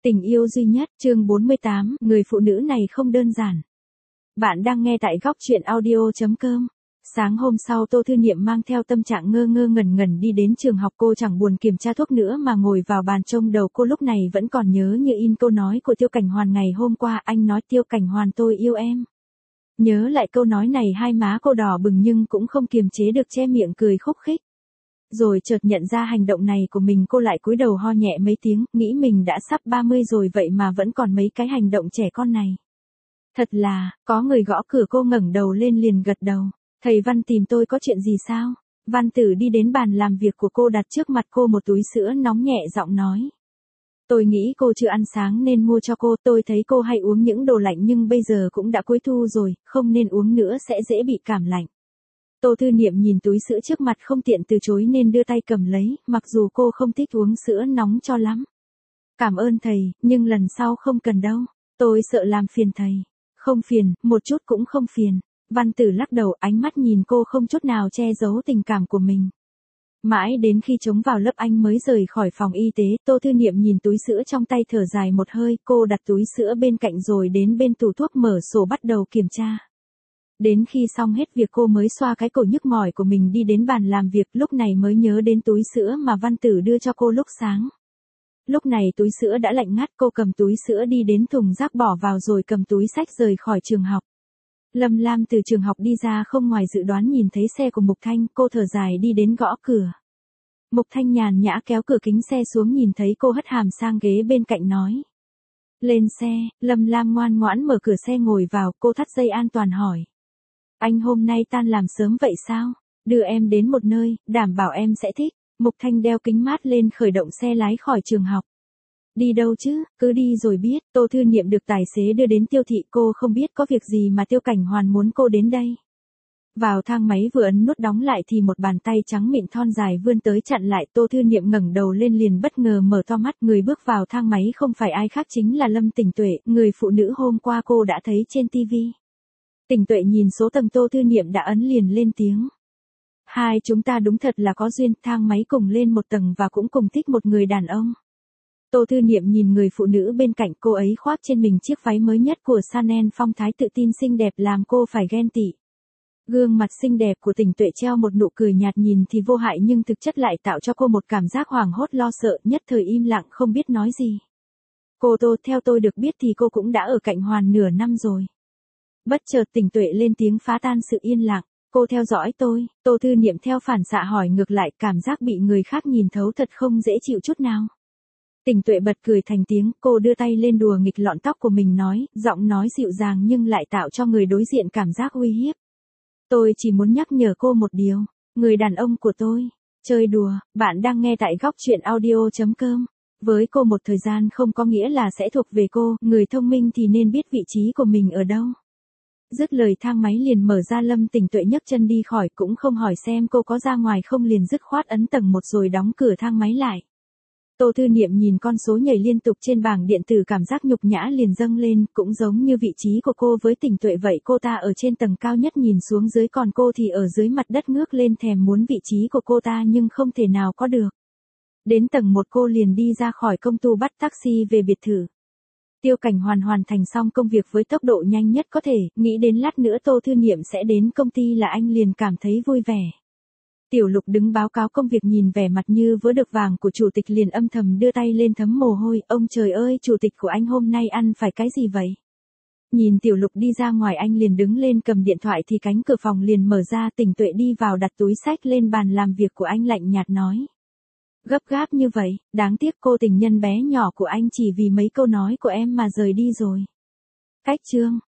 Tình yêu duy nhất, chương 48, người phụ nữ này không đơn giản. Bạn đang nghe tại góc truyện audio.com. Sáng hôm sau Tô Thư Niệm mang theo tâm trạng ngơ ngơ ngẩn ngẩn đi đến trường học, cô chẳng buồn kiểm tra thuốc nữa mà ngồi vào bàn trông đầu. Cô lúc này vẫn còn nhớ như in câu nói của Tiêu Cảnh Hoàn ngày hôm qua, anh nói Tiêu Cảnh Hoàn tôi yêu em. Nhớ lại câu nói này hai má cô đỏ bừng nhưng cũng không kiềm chế được che miệng cười khúc khích. Rồi chợt nhận ra hành động này của mình, cô lại cúi đầu ho nhẹ mấy tiếng, nghĩ mình đã sắp 30 rồi vậy mà vẫn còn mấy cái hành động trẻ con này. Thật là, có người gõ cửa, cô ngẩng đầu lên liền gật đầu. Thầy Văn tìm tôi có chuyện gì sao? Văn Tử đi đến bàn làm việc của cô, đặt trước mặt cô một túi sữa nóng, nhẹ giọng nói. Tôi nghĩ cô chưa ăn sáng nên mua cho cô, tôi thấy cô hay uống những đồ lạnh nhưng bây giờ cũng đã cuối thu rồi, không nên uống nữa sẽ dễ bị cảm lạnh. Tô Thư Niệm nhìn túi sữa trước mặt không tiện từ chối nên đưa tay cầm lấy, mặc dù cô không thích uống sữa nóng cho lắm. Cảm ơn thầy, nhưng lần sau không cần đâu, tôi sợ làm phiền thầy. Không phiền, một chút cũng không phiền. Văn Tử lắc đầu, ánh mắt nhìn cô không chút nào che giấu tình cảm của mình. Mãi đến khi trống vào lớp anh mới rời khỏi phòng y tế. Tô Thư Niệm nhìn túi sữa trong tay thở dài một hơi, cô đặt túi sữa bên cạnh rồi đến bên tủ thuốc mở sổ bắt đầu kiểm tra. Đến khi xong hết việc cô mới xoa cái cổ nhức mỏi của mình đi đến bàn làm việc, lúc này mới nhớ đến túi sữa mà Văn Tử đưa cho cô lúc sáng. Lúc này túi sữa đã lạnh ngắt, cô cầm túi sữa đi đến thùng rác bỏ vào rồi cầm túi xách rời khỏi trường học. Lâm Lam từ trường học đi ra không ngoài dự đoán nhìn thấy xe của Mục Thanh, cô thở dài đi đến gõ cửa. Mục Thanh nhàn nhã kéo cửa kính xe xuống, nhìn thấy cô hất hàm sang ghế bên cạnh nói. Lên xe. Lâm Lam ngoan ngoãn mở cửa xe ngồi vào, cô thắt dây an toàn hỏi. Anh hôm nay tan làm sớm vậy sao? Đưa em đến một nơi, đảm bảo em sẽ thích. Mục Thanh đeo kính mát lên khởi động xe lái khỏi trường học. Đi đâu chứ, cứ đi rồi biết. Tô Thư Niệm được tài xế đưa đến Tiêu thị, cô không biết có việc gì mà Tiêu Cảnh Hoàn muốn cô đến đây. Vào thang máy vừa ấn nút đóng lại thì một bàn tay trắng mịn thon dài vươn tới chặn lại. Tô Thư Niệm ngẩng đầu lên liền bất ngờ mở to mắt, người bước vào thang máy không phải ai khác chính là Lâm Tỉnh Tuệ, người phụ nữ hôm qua cô đã thấy trên TV. Tỉnh Tuệ nhìn số tầng Tô Thư Niệm đã ấn liền lên tiếng. Hai chúng ta đúng thật là có duyên, thang máy cùng lên một tầng và cũng cùng thích một người đàn ông. Tô Thư Niệm nhìn người phụ nữ bên cạnh, cô ấy khoác trên mình chiếc váy mới nhất của Chanel, phong thái tự tin xinh đẹp làm cô phải ghen tị. Gương mặt xinh đẹp của Tỉnh Tuệ treo một nụ cười nhạt, nhìn thì vô hại nhưng thực chất lại tạo cho cô một cảm giác hoảng hốt lo sợ, nhất thời im lặng không biết nói gì. Cô Tô, theo tôi được biết thì cô cũng đã ở cạnh Hoàn nửa năm rồi. Bất chợt Tỉnh Tuệ lên tiếng phá tan sự yên lặng. Cô theo dõi tôi. Tô Thư Niệm theo phản xạ hỏi ngược lại, cảm giác bị người khác nhìn thấu thật không dễ chịu chút nào. Tỉnh Tuệ bật cười thành tiếng, cô đưa tay lên đùa nghịch lọn tóc của mình nói, giọng nói dịu dàng nhưng lại tạo cho người đối diện cảm giác uy hiếp. Tôi chỉ muốn nhắc nhở cô một điều, người đàn ông của tôi, chơi đùa. Bạn đang nghe tại góc truyện audio.com. Với cô một thời gian không có nghĩa là sẽ thuộc về cô, người thông minh thì nên biết vị trí của mình ở đâu. Dứt lời thang máy liền mở ra, Lâm Tỉnh Tuệ nhấc chân đi khỏi, cũng không hỏi xem cô có ra ngoài không, liền dứt khoát ấn tầng 1 rồi đóng cửa thang máy lại. Tô Thư Niệm nhìn con số nhảy liên tục trên bảng điện tử, cảm giác nhục nhã liền dâng lên, cũng giống như vị trí của cô với Tỉnh Tuệ vậy, cô ta ở trên tầng cao nhất nhìn xuống dưới, còn cô thì ở dưới mặt đất ngước lên thèm muốn vị trí của cô ta nhưng không thể nào có được. Đến tầng 1 cô liền đi ra khỏi công ty bắt taxi về biệt thự. Tiêu Cảnh Hoàn hoàn thành xong công việc với tốc độ nhanh nhất có thể, nghĩ đến lát nữa Tô Thư Niệm sẽ đến công ty là anh liền cảm thấy vui vẻ. Tiểu Lục đứng báo cáo công việc nhìn vẻ mặt như vớ được vàng của chủ tịch liền âm thầm đưa tay lên thấm mồ hôi, ông trời ơi, chủ tịch của anh hôm nay ăn phải cái gì vậy? Nhìn Tiểu Lục đi ra ngoài anh liền đứng lên cầm điện thoại thì cánh cửa phòng liền mở ra, Tỉnh Tuệ đi vào đặt túi xách lên bàn làm việc của anh lạnh nhạt nói. Gấp gáp như vậy, đáng tiếc cô tình nhân bé nhỏ của anh chỉ vì mấy câu nói của em mà rời đi rồi. Cách chương.